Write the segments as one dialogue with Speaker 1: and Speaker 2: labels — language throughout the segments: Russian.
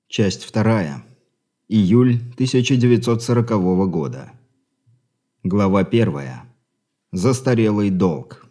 Speaker 1: Часть вторая. Июль 1940 года. Глава 1. Застарелый долг.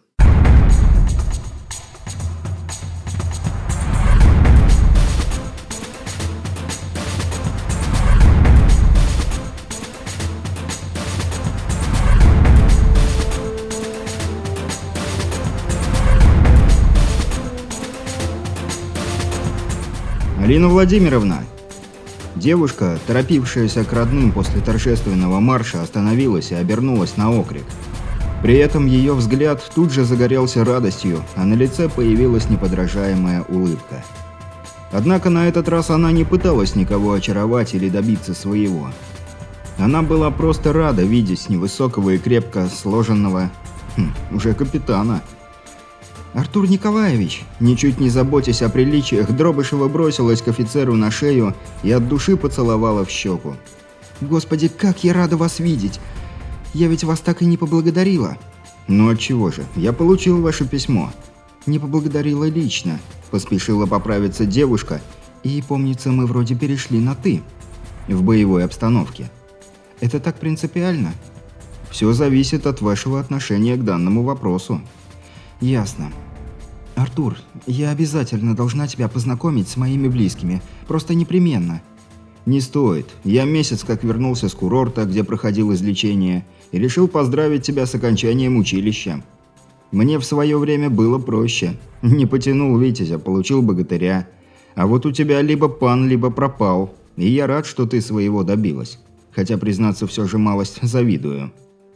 Speaker 1: Алина Владимировна! Девушка, торопившаяся к родным после торжественного марша, остановилась и обернулась на окрик. При этом ее взгляд тут же загорелся радостью, а на лице появилась неподражаемая улыбка. Однако на этот раз она не пыталась никого очаровать или добиться своего. Она была просто рада видеть невысокого и крепко сложенного, уже капитана. «Артур Николаевич!» Ничуть не заботясь о приличиях, Дробышева бросилась к офицеру на шею и от души поцеловала в щеку. «Господи, как я рада вас видеть! Я ведь вас так и не поблагодарила!» «Ну отчего же? Я получил ваше письмо». «Не поблагодарила лично», – поспешила поправиться девушка, и, помнится, мы вроде перешли на «ты» в боевой обстановке. «Это так принципиально?» «Все зависит от вашего отношения к данному вопросу». «Ясно. Артур, я обязательно должна тебя познакомить с моими близкими. Просто непременно». «Не стоит. Я месяц как вернулся с курорта, где проходил излечение, и решил поздравить тебя с окончанием училища. Мне в свое время было проще. Не потянул витязя, получил богатыря. А вот у тебя либо пан, либо пропал. И я рад, что ты своего добилась. Хотя, признаться, все же малость завидую».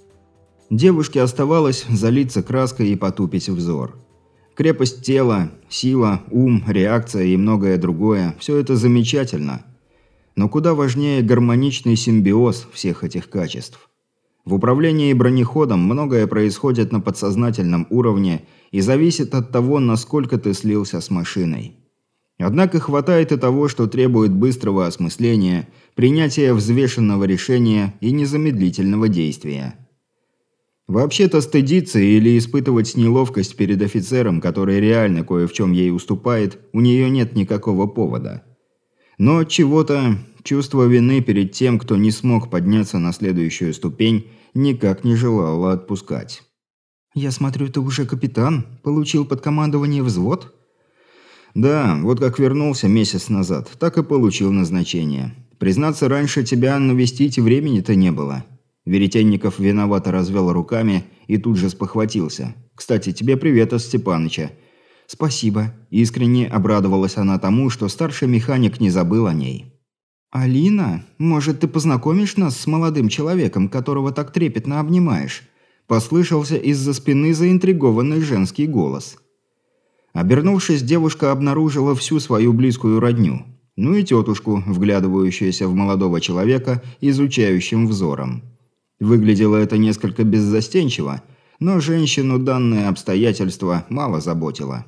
Speaker 1: Девушке оставалось залиться краской и потупить взор. Крепость тела, сила, ум, реакция и многое другое – все это замечательно. Но куда важнее гармоничный симбиоз всех этих качеств. В управлении бронеходом многое происходит на подсознательном уровне и зависит от того, насколько ты слился с машиной. Однако хватает и того, что требует быстрого осмысления, принятия взвешенного решения и незамедлительного действия. Вообще-то стыдиться или испытывать неловкость перед офицером, который реально кое в чем ей уступает, у нее нет никакого повода. Но от чего-то чувство вины перед тем, кто не смог подняться на следующую ступень, никак не желало отпускать. «Я смотрю, ты уже капитан? Получил под командование взвод?» «Да, вот как вернулся месяц назад, так и получил назначение. Признаться, раньше тебя навестить времени-то не было». Веретенников виновато развел руками и тут же спохватился. «Кстати, тебе привет от Степаныча». «Спасибо». Искренне обрадовалась она тому, что старший механик не забыл о ней. «Алина, может, ты познакомишь нас с молодым человеком, которого так трепетно обнимаешь?» Послышался из-за спины заинтригованный женский голос. Обернувшись, девушка обнаружила всю свою близкую родню. Ну и тетушку, вглядывающуюся в молодого человека изучающим взором. Выглядело это несколько беззастенчиво, но женщину данное обстоятельство мало заботило.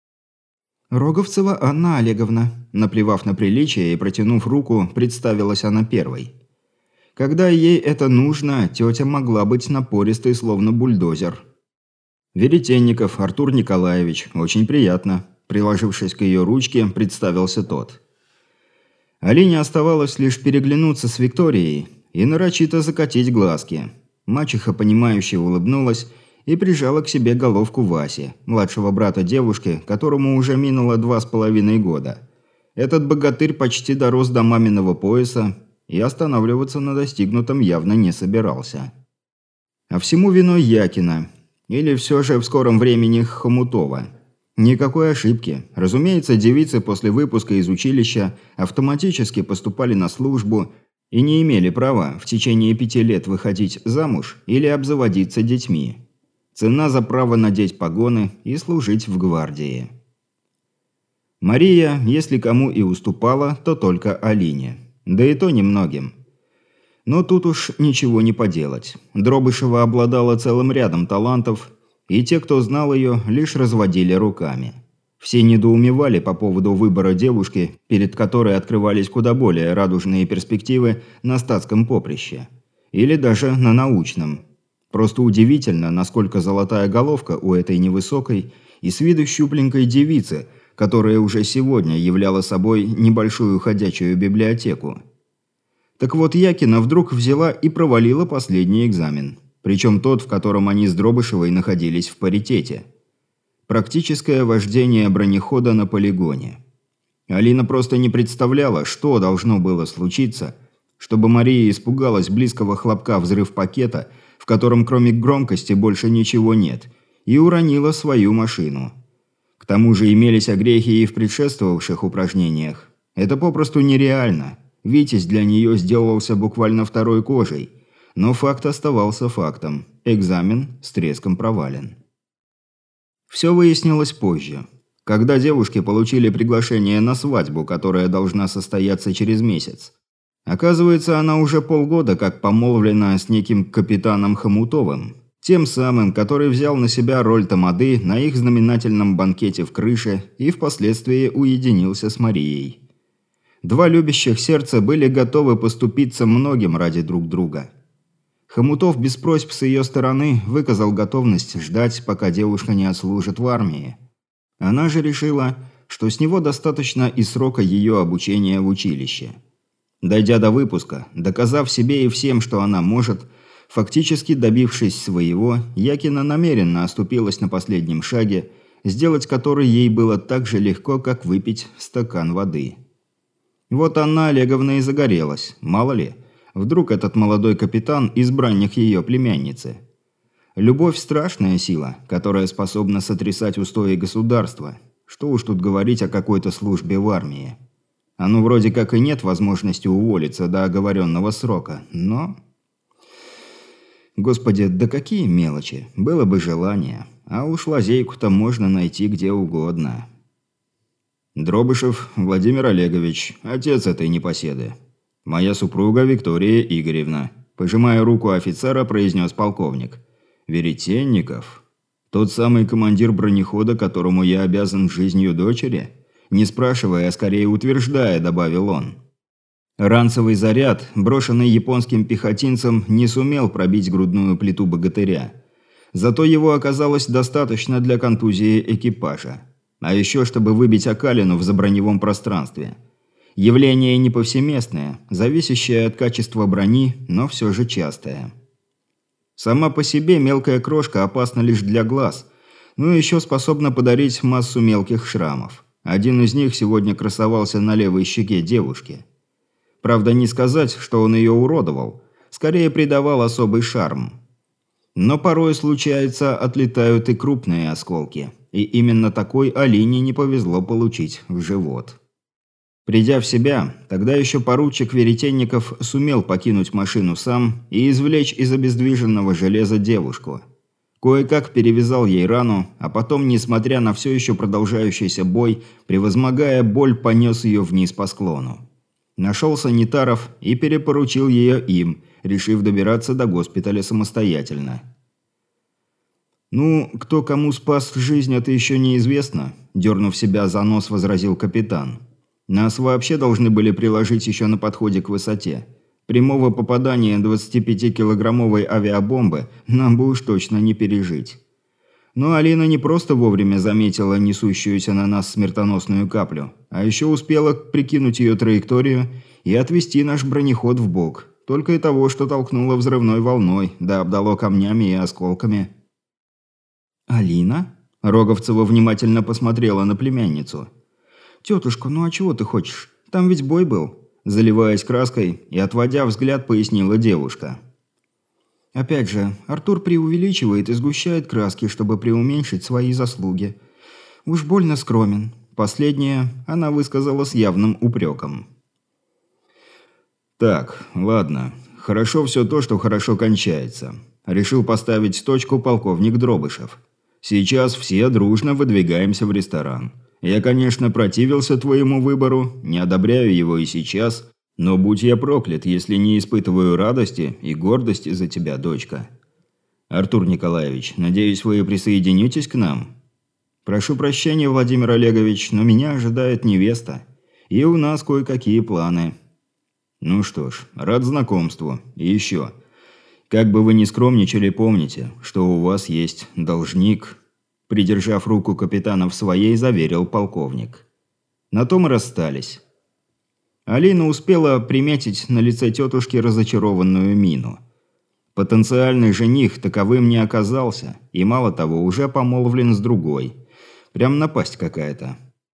Speaker 1: «Роговцева Анна Олеговна», наплевав на приличие и протянув руку, представилась она первой. Когда ей это нужно, тетя могла быть напористой, словно бульдозер. «Веретенников Артур Николаевич, очень приятно», приложившись к ее ручке, представился тот. Алине оставалось лишь переглянуться с Викторией и нарочито закатить глазки. Мачеха, понимающе улыбнулась и прижала к себе головку Васи, младшего брата девушки, которому уже минуло 2,5 года. Этот богатырь почти дорос до маминого пояса и останавливаться на достигнутом явно не собирался. А всему виной Якина, или все же в скором времени Хомутова. Никакой ошибки. Разумеется, девицы после выпуска из училища автоматически поступали на службу и не имели права в течение 5 лет выходить замуж или обзаводиться детьми. Цена за право надеть погоны и служить в гвардии. Мария, если кому и уступала, то только Алине. Да и то немногим. Но тут уж ничего не поделать. Дробышева обладала целым рядом талантов, и те, кто знал ее, лишь разводили руками. Все недоумевали по поводу выбора девушки, перед которой открывались куда более радужные перспективы на статском поприще. Или даже на научном. Просто удивительно, насколько золотая головка у этой невысокой и с виду щупленькой девицы, которая уже сегодня являла собой небольшую ходячую библиотеку. Так вот, Якина вдруг взяла и провалила последний экзамен. Причем тот, в котором они с Дробышевой находились в паритете. Практическое вождение бронехода на полигоне. Алина просто не представляла, что должно было случиться, чтобы Мария испугалась близкого хлопка взрыв-пакета, в котором кроме громкости больше ничего нет, и уронила свою машину. К тому же имелись огрехи и в предшествовавших упражнениях. Это попросту нереально. Витязь для нее сделался буквально второй кожей. Но факт оставался фактом. Экзамен с треском провален. Все выяснилось позже. Когда девушки получили приглашение на свадьбу, которая должна состояться через месяц. Оказывается, она уже полгода как помолвлена с неким капитаном Хомутовым. Тем самым, который взял на себя роль тамады на их знаменательном банкете в крыше и впоследствии уединился с Марией. Два любящих сердца были готовы поступиться многим ради друг друга. Хомутов без просьб с ее стороны выказал готовность ждать, пока девушка не отслужит в армии. Она же решила, что с него достаточно и срока ее обучения в училище. Дойдя до выпуска, доказав себе и всем, что она может, фактически добившись своего, Якина намеренно оступилась на последнем шаге, сделать который ей было так же легко, как выпить стакан воды. Вот Анна Олеговна и загорелась, мало ли, вдруг этот молодой капитан – избранник ее племянницы. Любовь – страшная сила, которая способна сотрясать устои государства. Что уж тут говорить о какой-то службе в армии. Оно вроде как и нет возможности уволиться до оговоренного срока, но... Господи, да какие мелочи, было бы желание, а уж лазейку-то можно найти где угодно. Дробышев Владимир Олегович, отец этой непоседы. Моя супруга Виктория Игоревна. Пожимая руку офицера, произнес полковник. Веретенников? Тот самый командир бронехода, которому я обязан жизнью дочери? Не спрашивая, а скорее утверждая, добавил он. Ранцевый заряд, брошенный японским пехотинцем, не сумел пробить грудную плиту богатыря. Зато его оказалось достаточно для контузии экипажа. А еще, чтобы выбить окалину в заброневом пространстве. Явление не повсеместное, зависящее от качества брони, но все же частое. Сама по себе мелкая крошка опасна лишь для глаз, но еще способна подарить массу мелких шрамов. Один из них сегодня красовался на левой щеке девушки. Правда, не сказать, что он ее уродовал, скорее придавал особый шарм. Но порой, случается, отлетают и крупные осколки, и именно такой Алине не повезло получить в живот. Придя в себя, тогда еще поручик Веретенников сумел покинуть машину сам и извлечь из обездвиженного железа девушку. Кое-как перевязал ей рану, а потом, несмотря на все еще продолжающийся бой, превозмогая боль, понес ее вниз по склону. Нашел санитаров и перепоручил ее им, решив добираться до госпиталя самостоятельно. «Ну, кто кому спас жизнь, это еще неизвестно», – дернув себя за нос, возразил капитан. «Нас вообще должны были приложить еще на подходе к высоте. Прямого попадания 25-килограммовой авиабомбы нам бы уж точно не пережить». Но Алина не просто вовремя заметила несущуюся на нас смертоносную каплю, а еще успела прикинуть ее траекторию и отвести наш бронеход в бок. Только и того, что толкнуло взрывной волной, да обдало камнями и осколками. «Алина?» – Роговцева внимательно посмотрела на племянницу. «Тетушка, ну а чего ты хочешь? Там ведь бой был», – заливаясь краской и отводя взгляд, пояснила девушка. Опять же, Артур преувеличивает и сгущает краски, чтобы преуменьшить свои заслуги. Уж больно скромен. Последнее она высказала с явным упреком. «Так, ладно. Хорошо все то, что хорошо кончается. Решил поставить точку полковник Дробышев. Сейчас все дружно выдвигаемся в ресторан. Я, конечно, противился твоему выбору, не одобряю его и сейчас, но будь я проклят, если не испытываю радости и гордости за тебя, дочка. Артур Николаевич, надеюсь, вы присоединитесь к нам? Прошу прощения, Владимир Олегович, но меня ожидает невеста, и у нас кое-какие планы». «Ну что ж, рад знакомству. И еще. Как бы вы ни скромничали, помните, что у вас есть должник». Придержав руку капитана в своей, заверил полковник. На том и расстались. Алина успела приметить на лице тетушки разочарованную мину. Потенциальный жених таковым не оказался, и мало того, уже помолвлен с другой. Прям напасть какая-то.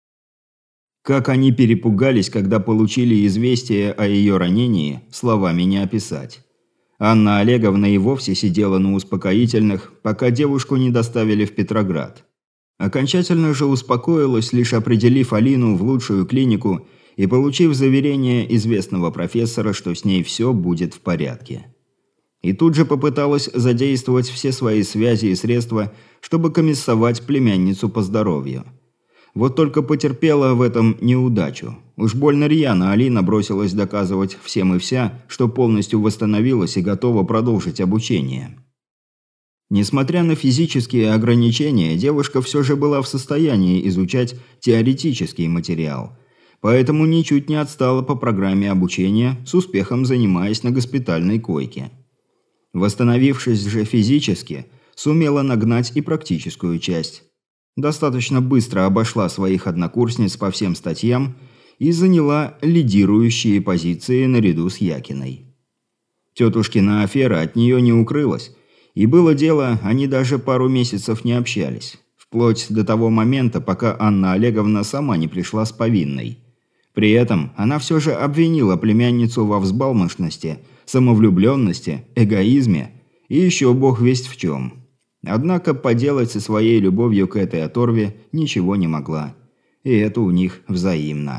Speaker 1: Как они перепугались, когда получили известие о ее ранении, словами не описать. Анна Олеговна и вовсе сидела на успокоительных, пока девушку не доставили в Петроград. Окончательно же успокоилась, лишь определив Алину в лучшую клинику и получив заверение известного профессора, что с ней все будет в порядке. И тут же попыталась задействовать все свои связи и средства, чтобы комиссовать племянницу по здоровью. Вот только потерпела в этом неудачу. Уж больно рьяно Алина бросилась доказывать всем и вся, что полностью восстановилась и готова продолжить обучение. Несмотря на физические ограничения, девушка все же была в состоянии изучать теоретический материал. Поэтому ничуть не отстала по программе обучения, с успехом занимаясь на госпитальной койке. Восстановившись же физически, сумела нагнать и практическую часть. Достаточно быстро обошла своих однокурсниц по всем статьям и заняла лидирующие позиции наряду с Якиной. Тетушкина афера от нее не укрылась, и было дело, они даже пару месяцев не общались, вплоть до того момента, пока Анна Олеговна сама не пришла с повинной. При этом она все же обвинила племянницу во взбалмошности, самовлюбленности, эгоизме и еще бог весть в чем. Однако поделать со своей любовью к этой оторве ничего не могла. И это у них взаимно.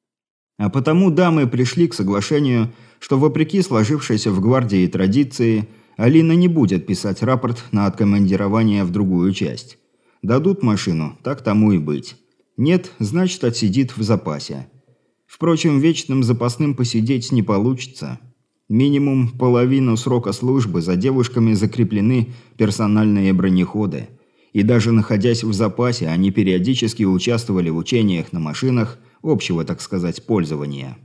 Speaker 1: А потому дамы пришли к соглашению, что вопреки сложившейся в гвардии традиции, Алина не будет писать рапорт на откомандирование в другую часть. Дадут машину, так тому и быть. Нет, значит отсидит в запасе. Впрочем, вечным запасным посидеть не получится. Минимум половину срока службы за девушками закреплены персональные бронеходы. И даже находясь в запасе, они периодически участвовали в учениях на машинах общего, так сказать, пользования.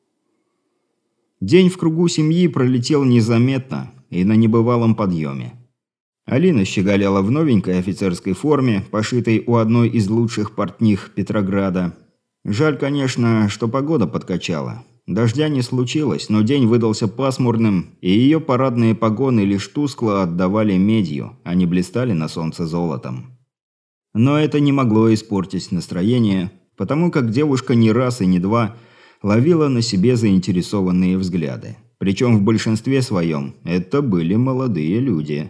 Speaker 1: День в кругу семьи пролетел незаметно и на небывалом подъеме. Алина щеголяла в новенькой офицерской форме, пошитой у одной из лучших портних Петрограда. Жаль, конечно, что погода подкачала. Дождя не случилось, но день выдался пасмурным, и ее парадные погоны лишь тускло отдавали медью, а не блистали на солнце золотом. Но это не могло испортить настроение, потому как девушка не раз и не два ловила на себе заинтересованные взгляды. Причем в большинстве своем это были молодые люди.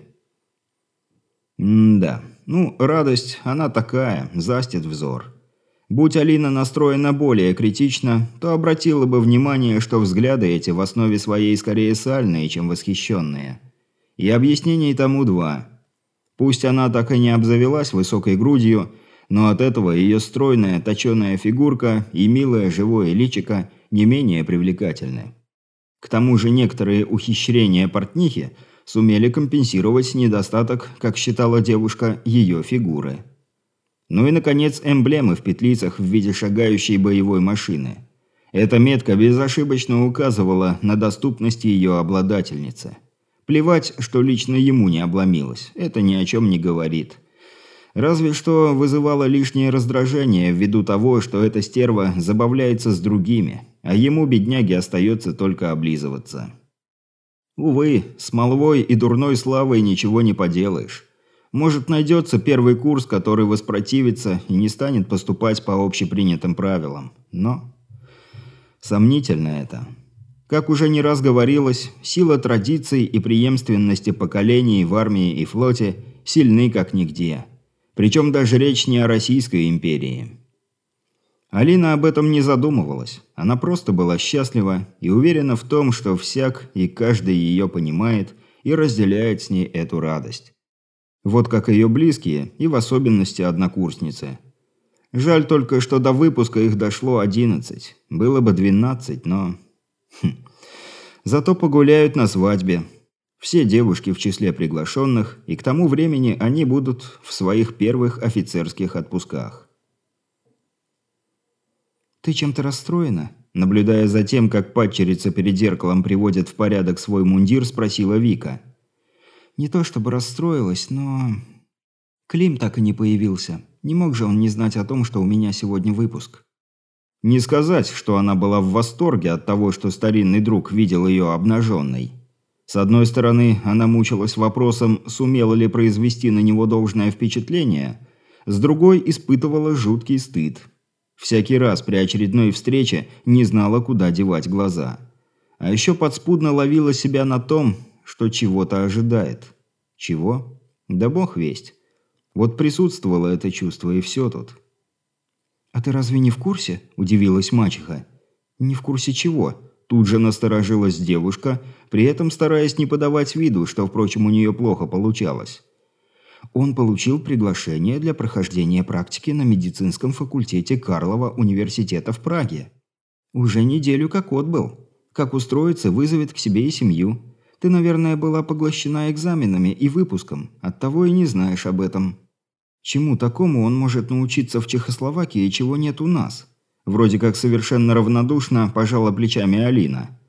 Speaker 1: Да, радость, она такая, застит взор. Будь Алина настроена более критично, то обратила бы внимание, что взгляды эти в основе своей скорее сальные, чем восхищенные. И объяснений тому два. Пусть она так и не обзавелась высокой грудью, но от этого ее стройная, точеная фигурка и милое живое личико не менее привлекательны. К тому же некоторые ухищрения портнихи сумели компенсировать недостаток, как считала девушка, ее фигуры. Ну и, наконец, эмблемы в петлицах в виде шагающей боевой машины. Эта метка безошибочно указывала на доступность ее обладательницы. Плевать, что лично ему не обломилось, это ни о чем не говорит. Разве что вызывало лишнее раздражение ввиду того, что эта стерва забавляется с другими, а ему, бедняге, остается только облизываться. Увы, с молвой и дурной славой ничего не поделаешь. Может, найдется первый курс, который воспротивится и не станет поступать по общепринятым правилам. Но сомнительно это. Как уже не раз говорилось, сила традиций и преемственности поколений в армии и флоте сильны как нигде. Причем даже речь не о Российской империи. Алина об этом не задумывалась. Она просто была счастлива и уверена в том, что всяк и каждый ее понимает и разделяет с ней эту радость. Вот как ее близкие, и в особенности однокурсницы. Жаль только, что до выпуска их дошло 11. Было бы 12, но... Зато погуляют на свадьбе. Все девушки в числе приглашенных, и к тому времени они будут в своих первых офицерских отпусках. «Ты чем-то расстроена?» Наблюдая за тем, как падчерица перед зеркалом приводит в порядок свой мундир, спросила Вика. «Не то чтобы расстроилась, но...» Клим так и не появился. Не мог же он не знать о том, что у меня сегодня выпуск. Не сказать, что она была в восторге от того, что старинный друг видел ее обнаженной. С одной стороны, она мучилась вопросом, сумела ли произвести на него должное впечатление, с другой испытывала жуткий стыд. Всякий раз при очередной встрече не знала, куда девать глаза. А еще подспудно ловила себя на том, что чего-то ожидает. Чего? Да бог весть. Вот присутствовало это чувство, и все тут. «А ты разве не в курсе?» – удивилась мачеха. «Не в курсе чего?» – тут же насторожилась девушка, при этом стараясь не подавать виду, что, впрочем, у нее плохо получалось. Он получил приглашение для прохождения практики на медицинском факультете Карлова университета в Праге. Уже неделю как отбыл. Как устроиться, вызовет к себе и семью. Ты, наверное, была поглощена экзаменами и выпуском, оттого и не знаешь об этом. Чему такому он может научиться в Чехословакии, чего нет у нас? Вроде как совершенно равнодушно пожала плечами Алина.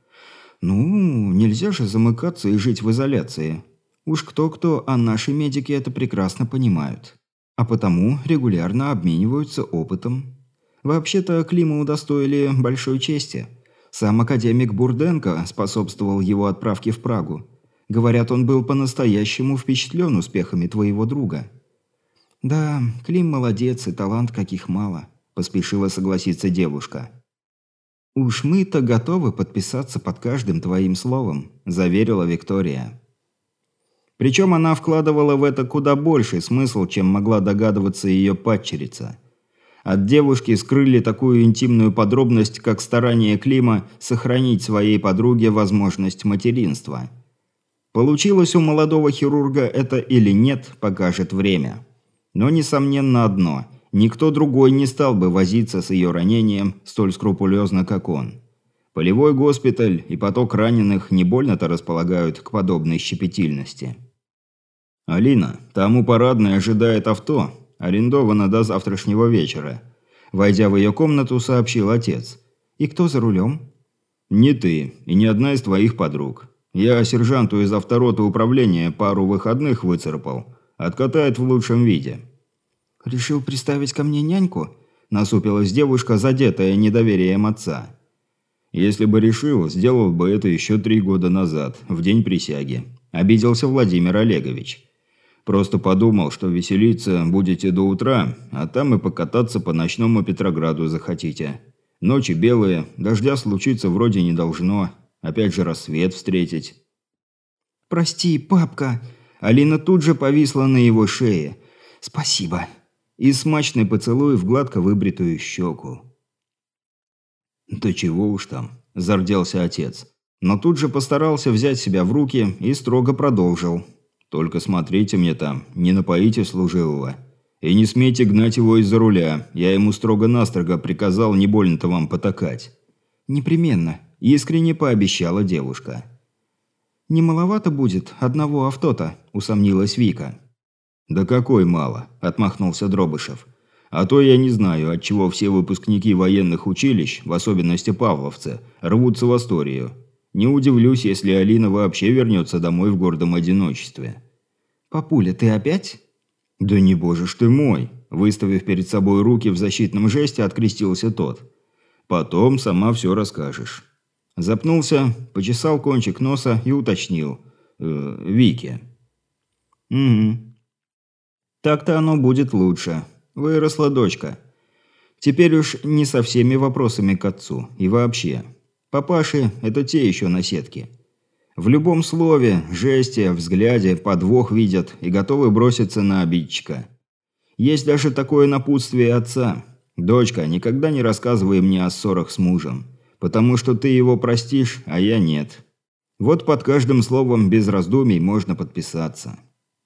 Speaker 1: Ну, нельзя же замыкаться и жить в изоляции. Уж кто-кто, а наши медики это прекрасно понимают. А потому регулярно обмениваются опытом. Вообще-то Клима удостоили большой чести. Сам академик Бурденко способствовал его отправке в Прагу. Говорят, он был по-настоящему впечатлен успехами твоего друга. «Да, Клим молодец, и талант каких мало», – поспешила согласиться девушка. «Уж мы-то готовы подписаться под каждым твоим словом», – заверила Виктория. Причем она вкладывала в это куда больший смысл, чем могла догадываться ее падчерица. От девушки скрыли такую интимную подробность, как старание Клима сохранить своей подруге возможность материнства. Получилось у молодого хирурга это или нет, покажет время. Но несомненно одно – никто другой не стал бы возиться с ее ранением столь скрупулезно, как он. Полевой госпиталь и поток раненых не больно-то располагают к подобной щепетильности. «Алина, там у парадной ожидает авто, арендовано до завтрашнего вечера», – войдя в ее комнату, сообщил отец. «И кто за рулем?» «Не ты и ни одна из твоих подруг. Я сержанту из автороты управления пару выходных выцарапал. Откатает в лучшем виде». «Решил приставить ко мне няньку?» – насупилась девушка, задетая недоверием отца. «Если бы решил, сделал бы это еще 3 года назад, в день присяги», – обиделся Владимир Олегович. «Просто подумал, что веселиться будете до утра, а там и покататься по ночному Петрограду захотите. Ночи белые, дождя случиться вроде не должно, опять же рассвет встретить». «Прости, папка!» Алина тут же повисла на его шее. «Спасибо!» И смачный поцелуй в гладко выбритую щеку. «Да чего уж там!» – зарделся отец. Но тут же постарался взять себя в руки и строго продолжил. «Только смотрите мне там, не напоите служивого. И не смейте гнать его из-за руля, я ему строго-настрого приказал не больно-то вам потакать». «Непременно», – искренне пообещала девушка. «Не маловато будет одного авто-то», – усомнилась Вика. «Да какой мало», – отмахнулся Дробышев. «А то я не знаю, отчего все выпускники военных училищ, в особенности павловцы, рвутся в Асторию. Не удивлюсь, если Алина вообще вернется домой в гордом одиночестве». «Папуля, ты опять?» «Да не боже ж ты мой!» – выставив перед собой руки в защитном жесте, открестился тот. «Потом сама все расскажешь». Запнулся, почесал кончик носа и уточнил. «Вике». «Угу. Так-то оно будет лучше. Выросла дочка. Теперь уж не со всеми вопросами к отцу. И вообще. Папаши – это те еще наседки. В любом слове, жесте, взгляде подвох видят и готовы броситься на обидчика. Есть даже такое напутствие отца. «Дочка, никогда не рассказывай мне о ссорах с мужем, потому что ты его простишь, а я нет». Вот под каждым словом без раздумий можно подписаться.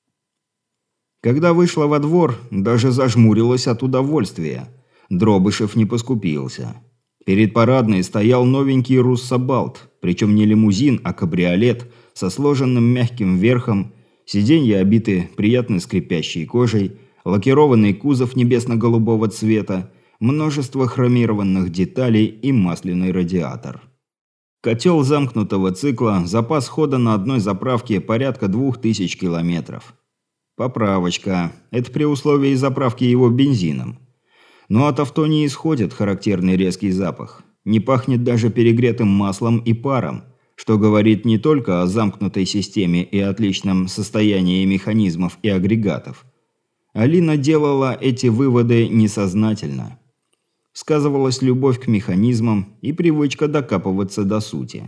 Speaker 1: Когда вышла во двор, даже зажмурилась от удовольствия. Дробышев не поскупился. Перед парадной стоял новенький руссобалт, причем не лимузин, а кабриолет со сложенным мягким верхом, сиденья обиты приятно скрипящей кожей, лакированный кузов небесно-голубого цвета, множество хромированных деталей и масляный радиатор. Котел замкнутого цикла, запас хода на одной заправке порядка 2000 километров. Поправочка. Это при условии заправки его бензином. Но от авто не исходит характерный резкий запах. Не пахнет даже перегретым маслом и паром, что говорит не только о замкнутой системе и отличном состоянии механизмов и агрегатов. Алина делала эти выводы несознательно. Сказывалась любовь к механизмам и привычка докапываться до сути.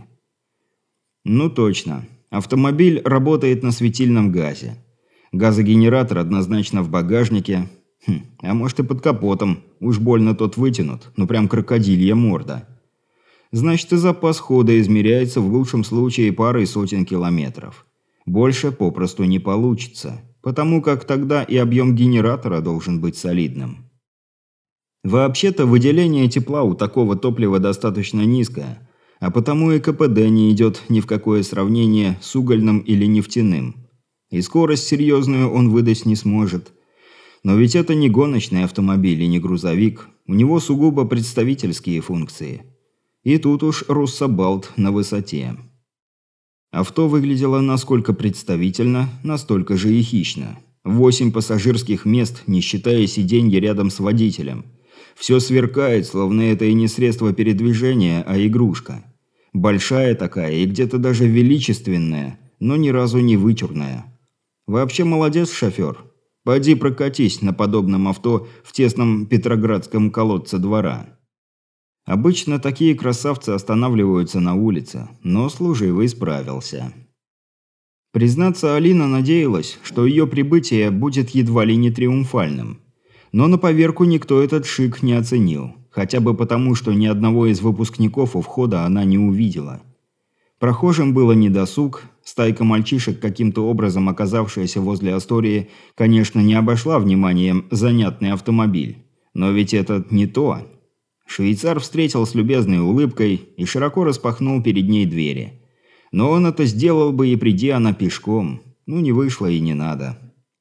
Speaker 1: Ну точно. Автомобиль работает на светильном газе. Газогенератор однозначно в багажнике. А может и под капотом. Уж больно тот вытянут. Ну прям крокодилья морда. Значит, и запас хода измеряется в лучшем случае парой сотен километров. Больше попросту не получится. Потому как тогда и объем генератора должен быть солидным. Вообще-то выделение тепла у такого топлива достаточно низкое. А потому и КПД не идет ни в какое сравнение с угольным или нефтяным. И скорость серьезную он выдать не сможет. Но ведь это не гоночный автомобиль и не грузовик. У него сугубо представительские функции. И тут уж Руссобалт на высоте. Авто выглядело насколько представительно, настолько же и хищно. 8 пассажирских мест, не считая сиденья рядом с водителем. Все сверкает, словно это и не средство передвижения, а игрушка. Большая такая и где-то даже величественная, но ни разу не вычурная. Вообще молодец шофер. Поди прокатись на подобном авто в тесном петроградском колодце двора. Обычно такие красавцы останавливаются на улице, но служивый справился. Признаться, Алина надеялась, что ее прибытие будет едва ли не триумфальным. Но на поверку никто этот шик не оценил, хотя бы потому, что ни одного из выпускников у входа она не увидела. Прохожим было недосуг, стайка мальчишек, каким-то образом оказавшаяся возле Астории, конечно, не обошла вниманием занятный автомобиль. Но ведь это не то. Швейцар встретил с любезной улыбкой и широко распахнул перед ней двери. Но он это сделал бы и приди она пешком. Ну, не вышло и не надо.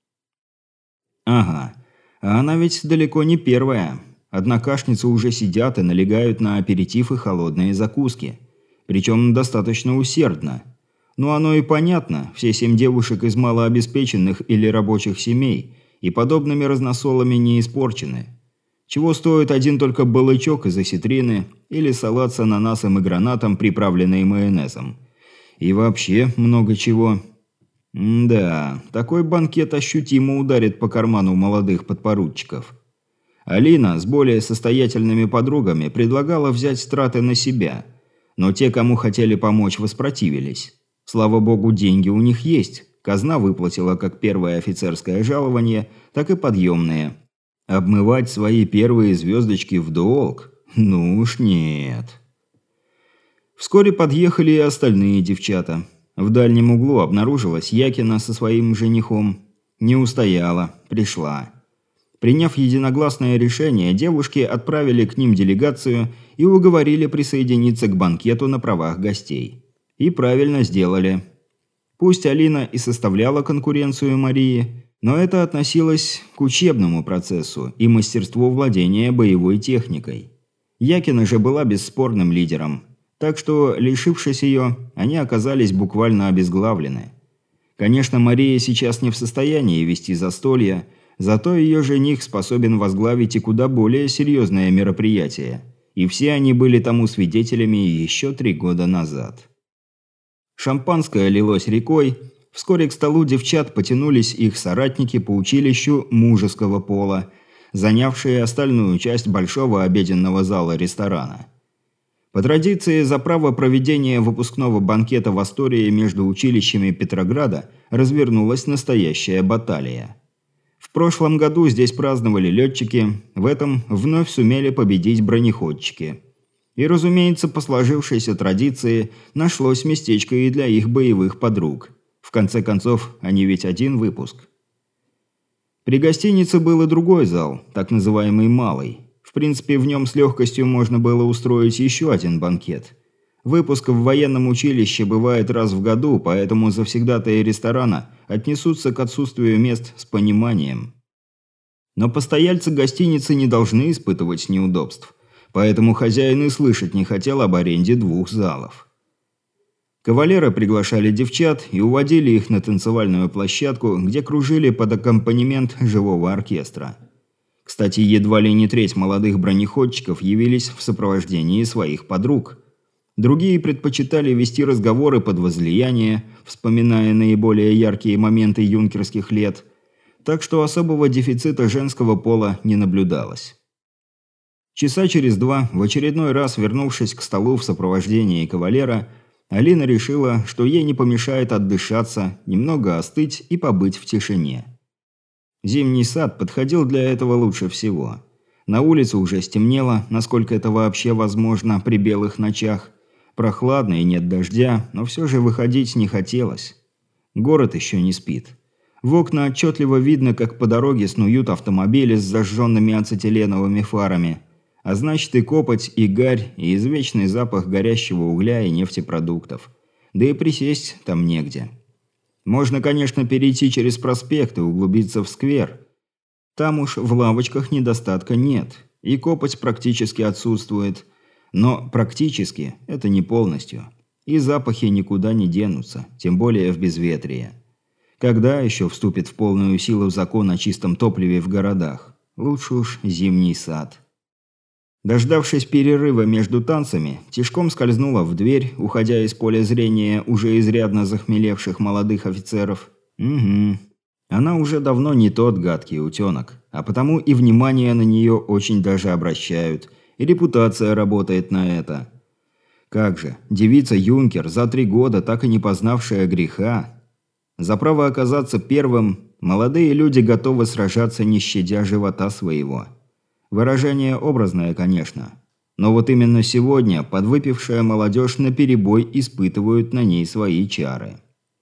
Speaker 1: Ага, а она ведь далеко не первая. Однокашницы уже сидят и налегают на аперитив и холодные закуски. Причем достаточно усердно. Ну, оно и понятно, все 7 девушек из малообеспеченных или рабочих семей, и подобными разносолами не испорчены. Чего стоит один только балычок из осетрины или салат с ананасом и гранатом, приправленный майонезом. И вообще много чего. Да, такой банкет ощутимо ударит по карману молодых подпоручиков. Алина с более состоятельными подругами предлагала взять траты на себя, но те, кому хотели помочь, воспротивились. Слава богу, деньги у них есть. Казна выплатила как первое офицерское жалование, так и подъемные. Обмывать свои первые звездочки в долг? Ну уж нет. Вскоре подъехали и остальные девчата. В дальнем углу обнаружилась Якина со своим женихом. Не устояла, пришла. Приняв единогласное решение, девушки отправили к ним делегацию и уговорили присоединиться к банкету на правах гостей. И правильно сделали. Пусть Алина и составляла конкуренцию Марии, но это относилось к учебному процессу и мастерству владения боевой техникой. Якина же была бесспорным лидером, так что, лишившись ее, они оказались буквально обезглавлены. Конечно, Мария сейчас не в состоянии вести застолье, зато ее жених способен возглавить и куда более серьезное мероприятие, и все они были тому свидетелями еще 3 года назад. Шампанское лилось рекой. Вскоре к столу девчат потянулись их соратники по училищу мужеского пола, занявшие остальную часть большого обеденного зала ресторана. По традиции, за право проведения выпускного банкета в Астории между училищами Петрограда развернулась настоящая баталия. В прошлом году здесь праздновали летчики, в этом вновь сумели победить бронеходчики. И, разумеется, по сложившейся традиции нашлось местечко и для их боевых подруг. В конце концов, они ведь один выпуск. При гостинице был и другой зал, так называемый «малый». В принципе, в нем с легкостью можно было устроить еще один банкет. Выпуск в военном училище бывает раз в году, поэтому завсегдатаи ресторана отнесутся к отсутствию мест с пониманием. Но постояльцы гостиницы не должны испытывать неудобств, поэтому хозяин и слышать не хотел об аренде 2 залов. Кавалеры приглашали девчат и уводили их на танцевальную площадку, где кружили под аккомпанемент живого оркестра. Кстати, едва ли не треть молодых бронеходчиков явились в сопровождении своих подруг. Другие предпочитали вести разговоры под возлияние, вспоминая наиболее яркие моменты юнкерских лет, так что особого дефицита женского пола не наблюдалось. Часа через два, в очередной раз вернувшись к столу в сопровождении кавалера, Алина решила, что ей не помешает отдышаться, немного остыть и побыть в тишине. Зимний сад подходил для этого лучше всего. На улице уже стемнело, насколько это вообще возможно при белых ночах. Прохладно и нет дождя, но все же выходить не хотелось. Город еще не спит. В окна отчетливо видно, как по дороге снуют автомобили с зажженными ацетиленовыми фарами. А значит и копоть, и гарь, и извечный запах горящего угля и нефтепродуктов. Да и присесть там негде. Можно, конечно, перейти через проспект и углубиться в сквер. Там уж в лавочках недостатка нет, и копоть практически отсутствует. Но практически это не полностью. И запахи никуда не денутся, тем более в безветрие. Когда еще вступит в полную силу закон о чистом топливе в городах? Лучше уж зимний сад. Дождавшись перерыва между танцами, тишком скользнула в дверь, уходя из поля зрения уже изрядно захмелевших молодых офицеров. Угу. Она уже давно не тот гадкий утенок, а потому и внимание на нее очень даже обращают, и репутация работает на это. Как же, девица-юнкер, за 3 года так и не познавшая греха. За право оказаться первым, молодые люди готовы сражаться, не щадя живота своего. Выражение образное, конечно. Но вот именно сегодня подвыпившая молодежь наперебой испытывают на ней свои чары.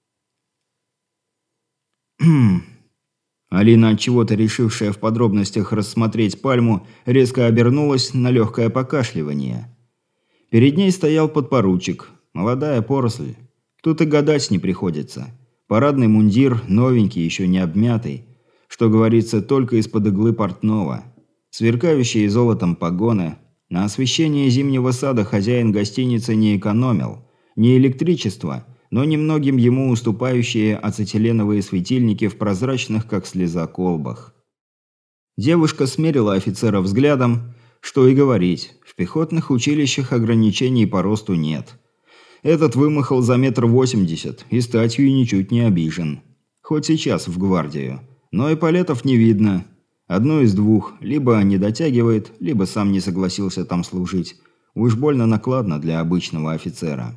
Speaker 1: Алина, отчего-то решившая в подробностях рассмотреть пальму, резко обернулась на легкое покашливание. Перед ней стоял подпоручик, молодая поросль. Тут и гадать не приходится. Парадный мундир, новенький, еще не обмятый. Что говорится, только из-под иглы портного. Сверкающие золотом погоны. На освещение зимнего сада хозяин гостиницы не экономил. Не электричество, но немногим ему уступающие ацетиленовые светильники в прозрачных, как слеза, колбах. Девушка смерила офицера взглядом. Что и говорить, в пехотных училищах ограничений по росту нет. Этот вымахал за 1,80 м и статью ничуть не обижен. Хоть сейчас в гвардию. Но эполетов не видно. Одно из двух. Либо не дотягивает, либо сам не согласился там служить. Уж больно накладно для обычного офицера.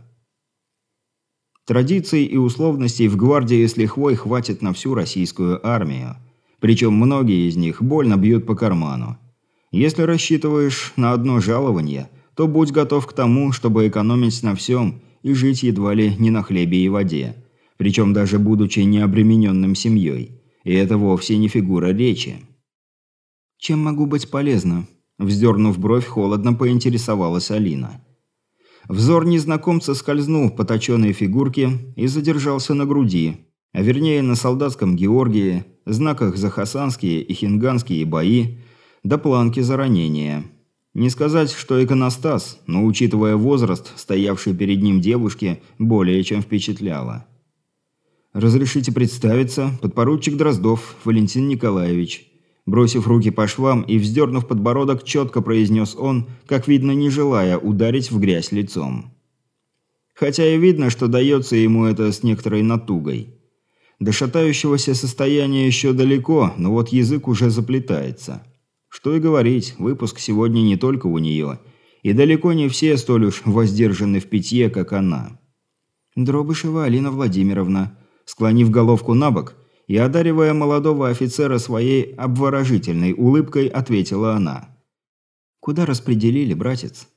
Speaker 1: Традиций и условностей в гвардии с лихвой хватит на всю российскую армию. Причем многие из них больно бьют по карману. Если рассчитываешь на одно жалование, то будь готов к тому, чтобы экономить на всем и жить едва ли не на хлебе и воде. Причем даже будучи необремененным семьей. И это вовсе не фигура речи. «Чем могу быть полезна?» Вздернув бровь, холодно поинтересовалась Алина. Взор незнакомца скользнул по точенной фигурке и задержался на груди, а вернее на солдатском Георгии, знаках за хасанские и хинганские бои, до планки за ранения. Не сказать, что иконостас, но, учитывая возраст, стоявший перед ним девушки, более чем впечатляло. «Разрешите представиться, подпоручик Дроздов Валентин Николаевич». Бросив руки по швам и вздернув подбородок, четко произнес он, как видно, не желая ударить в грязь лицом. Хотя и видно, что дается ему это с некоторой натугой. До шатающегося состояния еще далеко, но вот язык уже заплетается. Что и говорить, выпуск сегодня не только у нее, и далеко не все столь уж воздержаны в питье, как она. Дробышева Алина Владимировна, склонив головку набок и одаривая молодого офицера своей обворожительной улыбкой, ответила она. «Куда распределили, братец?»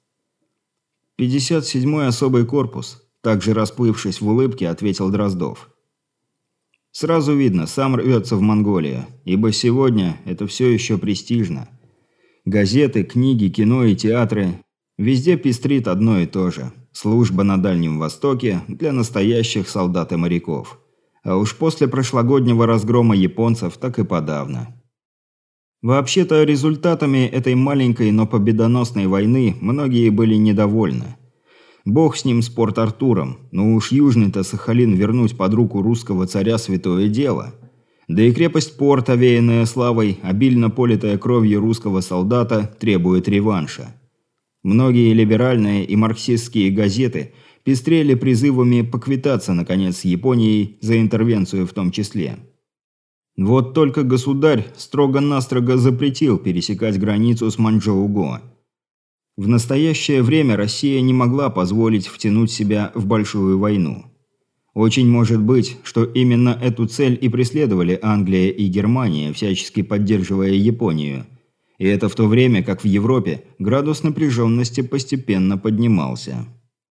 Speaker 1: 57-й особый корпус, также расплывшись в улыбке, ответил Дроздов. Сразу видно, сам рвется в Монголию, ибо сегодня это все еще престижно. Газеты, книги, кино и театры – везде пестрит одно и то же. Служба на Дальнем Востоке для настоящих солдат и моряков. А уж после прошлогоднего разгрома японцев так и подавно. Вообще-то результатами этой маленькой, но победоносной войны многие были недовольны. Бог с ним, с Порт-Артуром, но уж южный-то Сахалин вернуть под руку русского царя святое дело. Да и крепость Порт, овеянная славой, обильно политая кровью русского солдата, требует реванша. Многие либеральные и марксистские газеты пестрели призывами поквитаться, наконец, с Японией за интервенцию в том числе. Вот только государь строго-настрого запретил пересекать границу с Маньчжоу-Го. В настоящее время Россия не могла позволить втянуть себя в большую войну. Очень может быть, что именно эту цель и преследовали Англия и Германия, всячески поддерживая Японию. И это в то время, как в Европе градус напряженности постепенно поднимался.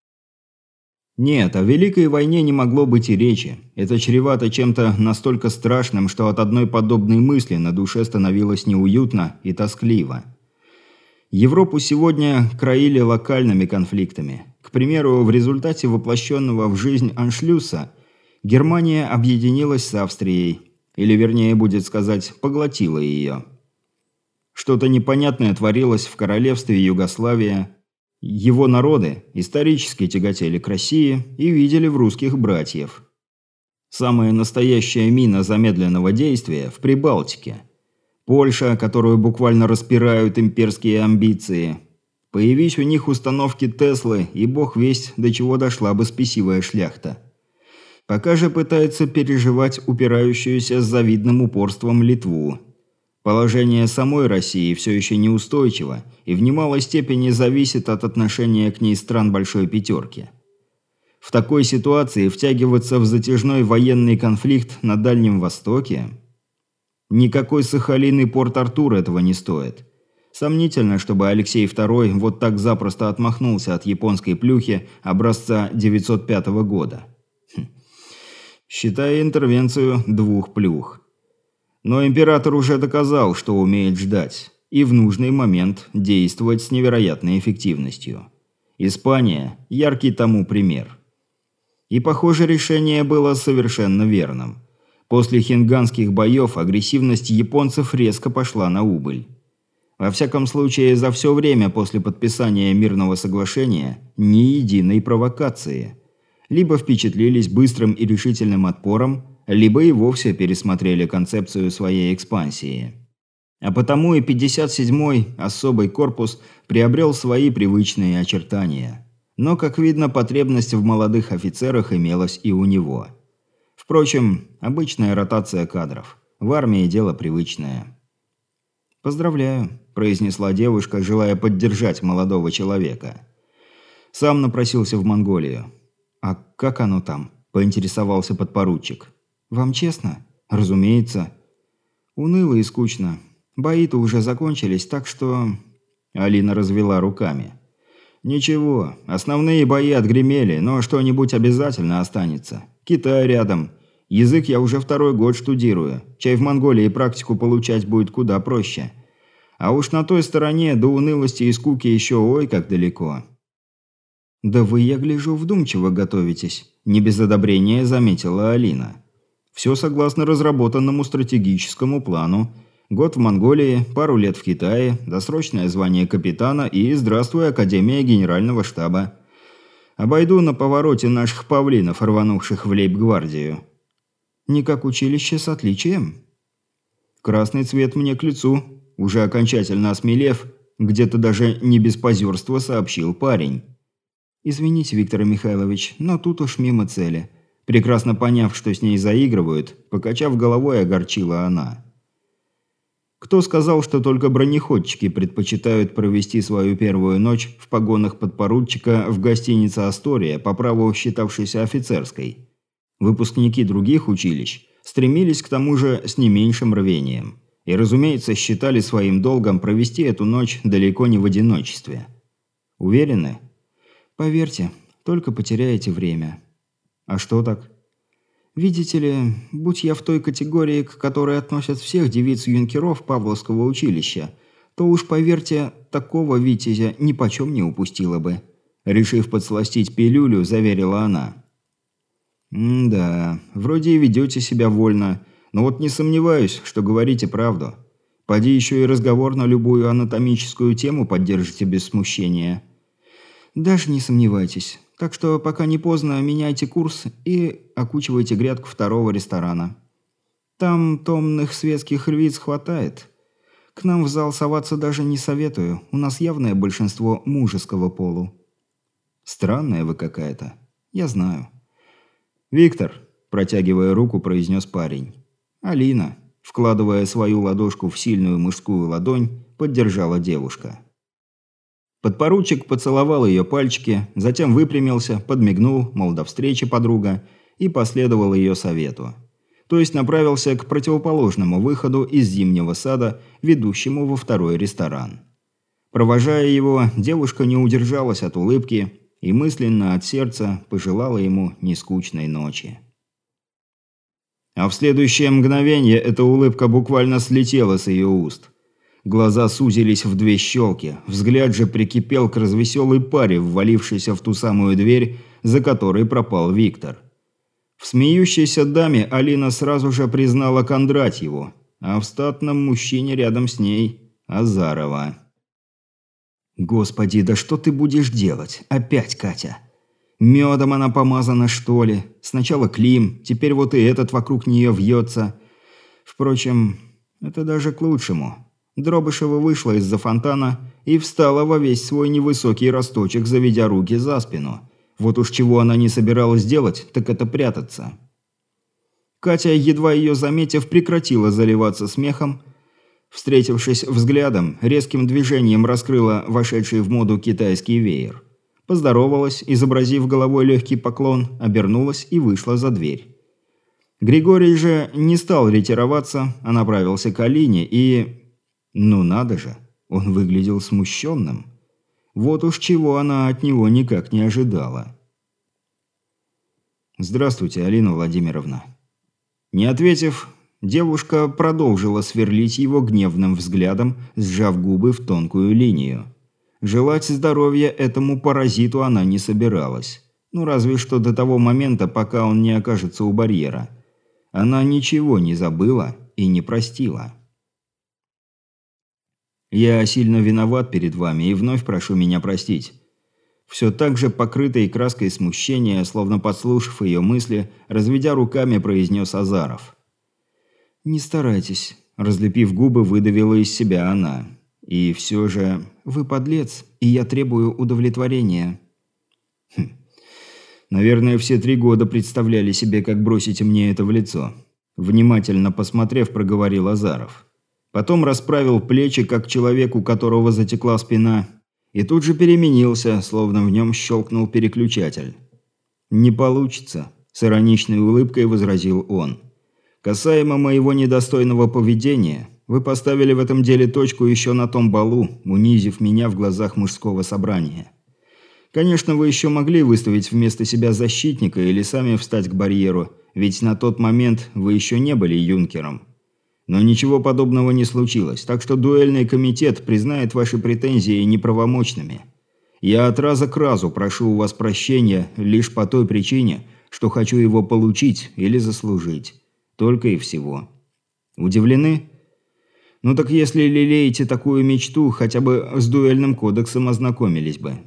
Speaker 1: Нет, о Великой войне не могло быть и речи. Это чревато чем-то настолько страшным, что от одной подобной мысли на душе становилось неуютно и тоскливо. Европу сегодня краили локальными конфликтами. К примеру, в результате воплощенного в жизнь аншлюса Германия объединилась с Австрией, или вернее будет сказать, поглотила ее. Что-то непонятное творилось в королевстве Югославия. Его народы исторически тяготели к России и видели в русских братьев. Самая настоящая мина замедленного действия в Прибалтике. Польша, которую буквально распирают имперские амбиции. Появись у них установки Теслы, и бог весть, до чего дошла бы спесивая шляхта. Пока же пытается переживать упирающуюся с завидным упорством Литву. Положение самой России все еще неустойчиво и в немалой степени зависит от отношения к ней стран Большой Пятерки. В такой ситуации втягиваться в затяжной военный конфликт на Дальнем Востоке... Никакой Сахалин и Порт-Артур этого не стоит. Сомнительно, чтобы Алексей II вот так запросто отмахнулся от японской плюхи образца 905 года. Считая интервенцию двух плюх. Но император уже доказал, что умеет ждать, и в нужный момент действовать с невероятной эффективностью. Испания – яркий тому пример. И, похоже, решение было совершенно верным. После хинганских боев агрессивность японцев резко пошла на убыль. Во всяком случае, за все время после подписания мирного соглашения ни единой провокации. Либо впечатлились быстрым и решительным отпором, либо и вовсе пересмотрели концепцию своей экспансии. А потому и 57-й особый корпус приобрел свои привычные очертания. Но, как видно, потребность в молодых офицерах имелась и у него. Впрочем, обычная ротация кадров. В армии дело привычное. «Поздравляю», – произнесла девушка, желая поддержать молодого человека. Сам напросился в Монголию. «А как оно там?» – поинтересовался подпоручик. «Вам честно?» «Разумеется». «Уныло и скучно. Бои-то уже закончились, так что...» Алина развела руками. «Ничего, основные бои отгремели, но что-нибудь обязательно останется. Китай рядом. Язык я уже 2-й год штудирую. Чай в Монголии практику получать будет куда проще. А уж на той стороне до унылости и скуки еще ой как далеко». «Да вы, я гляжу, вдумчиво готовитесь», – не без одобрения заметила Алина. «Все согласно разработанному стратегическому плану. Год в Монголии, пару лет в Китае, досрочное звание капитана и здравствуй, Академия Генерального штаба. Обойду на повороте наших павлинов, рванувших в лейб-гвардию». «Не как училище с отличием?» «Красный цвет мне к лицу», – уже окончательно осмелев, где-то даже не без позерства сообщил парень. «Извините, Виктор Михайлович, но тут уж мимо цели». Прекрасно поняв, что с ней заигрывают, покачав головой, огорчила она. Кто сказал, что только бронеходчики предпочитают провести свою первую ночь в погонах подпоручика в гостинице «Астория», по праву считавшейся офицерской? Выпускники других училищ стремились к тому же с не меньшим рвением. И, разумеется, считали своим долгом провести эту ночь далеко не в одиночестве. Уверены? Поверьте, только потеряете время. А что так? Видите ли, будь я в той категории, к которой относят всех девиц-юнкеров Павловского училища, то уж, поверьте, такого витязя нипочем не упустила бы. Решив подсластить пилюлю, заверила она. «Да, вроде и ведете себя вольно, но вот не сомневаюсь, что говорите правду. Поди еще и разговор на любую анатомическую тему поддержите без смущения. Даже не сомневайтесь. Так что пока не поздно, меняйте курс и окучивайте грядку второго ресторана. Там томных светских львиц хватает. К нам в зал соваться даже не советую. У нас явное большинство мужеского полу. Странная вы какая-то. Я знаю. «Виктор», – протягивая руку, произнес парень. «Алина», – вкладывая свою ладошку в сильную мужскую ладонь, поддержала девушка. Подпоручик поцеловал ее пальчики, затем выпрямился, подмигнул, мол, до встречи, подруга, и последовал ее совету. То есть направился к противоположному выходу из зимнего сада, ведущему во второй ресторан. Провожая его, девушка не удержалась от улыбки и мысленно от сердца пожелала ему нескучной ночи. А в следующее мгновение эта улыбка буквально слетела с ее уст. Глаза сузились в две щелки, взгляд же прикипел к развеселой паре, ввалившейся в ту самую дверь, за которой пропал Виктор. В смеющейся даме Алина сразу же признала Кондратьеву, а в статном мужчине рядом с ней – Азарова. «Господи, да что ты будешь делать? Опять Катя? Медом она помазана, что ли? Сначала Клим, теперь вот и этот вокруг нее вьется. Впрочем, это даже к лучшему». Дробышева вышла из-за фонтана и встала во весь свой невысокий росточек, заведя руки за спину. Вот уж чего она не собиралась делать, так это прятаться. Катя, едва ее заметив, прекратила заливаться смехом. Встретившись взглядом, резким движением раскрыла вошедший в моду китайский веер. Поздоровалась, изобразив головой легкий поклон, обернулась и вышла за дверь. Григорий же не стал ретироваться, а направился к Алине и... Ну надо же, он выглядел смущенным. Вот уж чего она от него никак не ожидала. «Здравствуйте, Алина Владимировна». Не ответив, девушка продолжила сверлить его гневным взглядом, сжав губы в тонкую линию. Желать здоровья этому паразиту она не собиралась. Ну разве что до того момента, пока он не окажется у барьера. Она ничего не забыла и не простила. «Я сильно виноват перед вами и вновь прошу меня простить». Все так же покрытой краской смущения, словно подслушав ее мысли, разведя руками, произнес Азаров. «Не старайтесь», – разлепив губы, выдавила из себя она. «И все же вы подлец, и я требую удовлетворения». Наверное, все 3 года представляли себе, как бросите мне это в лицо. Внимательно посмотрев, проговорил Азаров. Потом расправил плечи, как человек, у которого затекла спина, и тут же переменился, словно в нем щелкнул переключатель. «Не получится», – с ироничной улыбкой возразил он. «Касаемо моего недостойного поведения, вы поставили в этом деле точку еще на том балу, унизив меня в глазах мужского собрания. Конечно, вы еще могли выставить вместо себя защитника или сами встать к барьеру, ведь на тот момент вы еще не были юнкером. Но ничего подобного не случилось, так что дуэльный комитет признает ваши претензии неправомочными. Я от раза к разу прошу у вас прощения лишь по той причине, что хочу его получить или заслужить. Только и всего. Удивлены? Ну так если лелеете такую мечту, хотя бы с дуэльным кодексом ознакомились бы».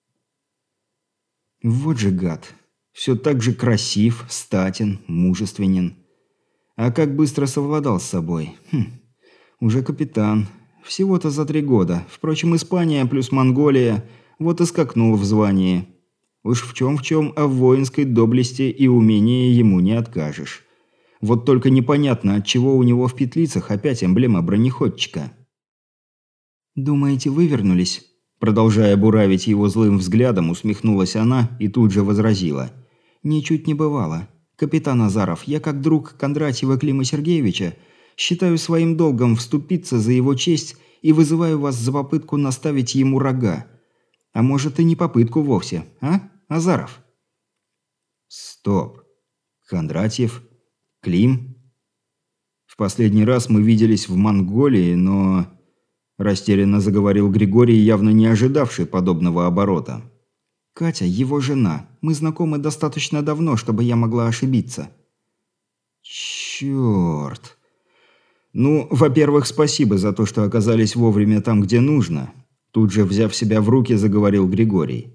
Speaker 1: Вот же гад. Все так же красив, статен, мужественен. А как быстро совладал с собой. Уже капитан. Всего-то за 3 года. Впрочем, Испания плюс Монголия вот и скакнул в звании. Уж в чем, а в воинской доблести и умении ему не откажешь. Вот только непонятно, отчего у него в петлицах опять эмблема бронеходчика. «Думаете, вывернулись?» Продолжая буравить его злым взглядом, усмехнулась она и тут же возразила. «Ничуть не бывало. Капитан Азаров, я как друг Кондратьева Клима Сергеевича считаю своим долгом вступиться за его честь и вызываю вас за попытку наставить ему рога. А может и не попытку вовсе, а, Азаров?» «Стоп. Кондратьев? Клим? В последний раз мы виделись в Монголии, но...» Растерянно заговорил Григорий, явно не ожидавший подобного оборота. «Катя, его жена. Мы знакомы достаточно давно, чтобы я могла ошибиться». «Черт. Ну, во-первых, спасибо за то, что оказались вовремя там, где нужно». Тут же, взяв себя в руки, заговорил Григорий.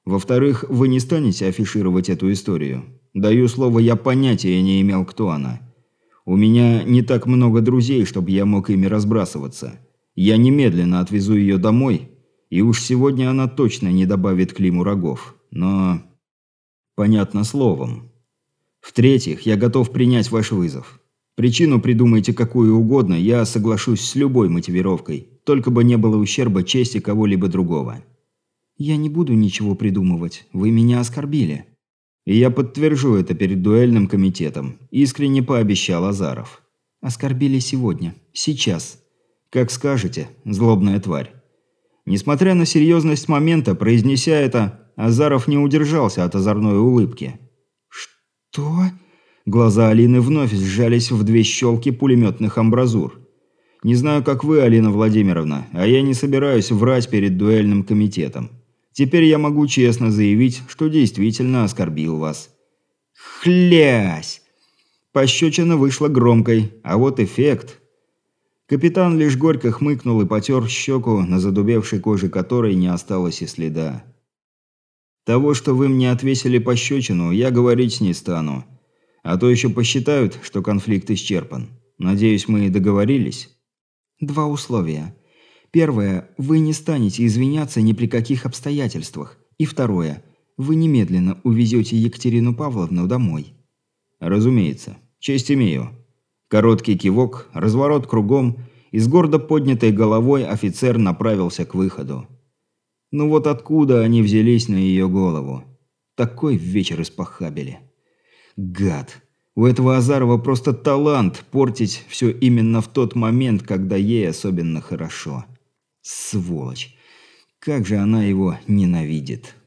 Speaker 1: Во-вторых, вы не станете афишировать эту историю. Даю слово, я понятия не имел, кто она. У меня не так много друзей, чтобы я мог ими разбрасываться. Я немедленно отвезу ее домой, и уж сегодня она точно не добавит Климу рогов. Но... понятно словом. В-третьих, я готов принять ваш вызов. Причину придумайте какую угодно, я соглашусь с любой мотивировкой, только бы не было ущерба чести кого-либо другого. Я не буду ничего придумывать, вы меня оскорбили. И я подтвержу это перед дуэльным комитетом, искренне пообещал Азаров. Оскорбили сегодня, сейчас. Как скажете, злобная тварь. Несмотря на серьезность момента, произнеся это, Азаров не удержался от озорной улыбки. «Что?» Глаза Алины вновь сжались в две щелки пулеметных амбразур. «Не знаю, как вы, Алина Владимировна, а я не собираюсь врать перед дуэльным комитетом. Теперь я могу честно заявить, что действительно оскорбил вас». «Хлясь!» Пощечина вышла громкой, а вот эффект... Капитан лишь горько хмыкнул и потер щеку, на задубевшей коже которой не осталось и следа. «Того, что вы мне отвесили пощечину, я говорить не стану. А то еще посчитают, что конфликт исчерпан. Надеюсь, мы договорились?» «Два условия. Первое. Вы не станете извиняться ни при каких обстоятельствах. И второе. Вы немедленно увезете Екатерину Павловну домой». «Разумеется. Честь имею». Короткий кивок, разворот кругом, и с гордо поднятой головой офицер направился к выходу. Ну вот откуда они взялись на ее голову? Такой вечер испохабили. Гад. У этого Азарова просто талант портить все именно в тот момент, когда ей особенно хорошо. Сволочь. Как же она его ненавидит.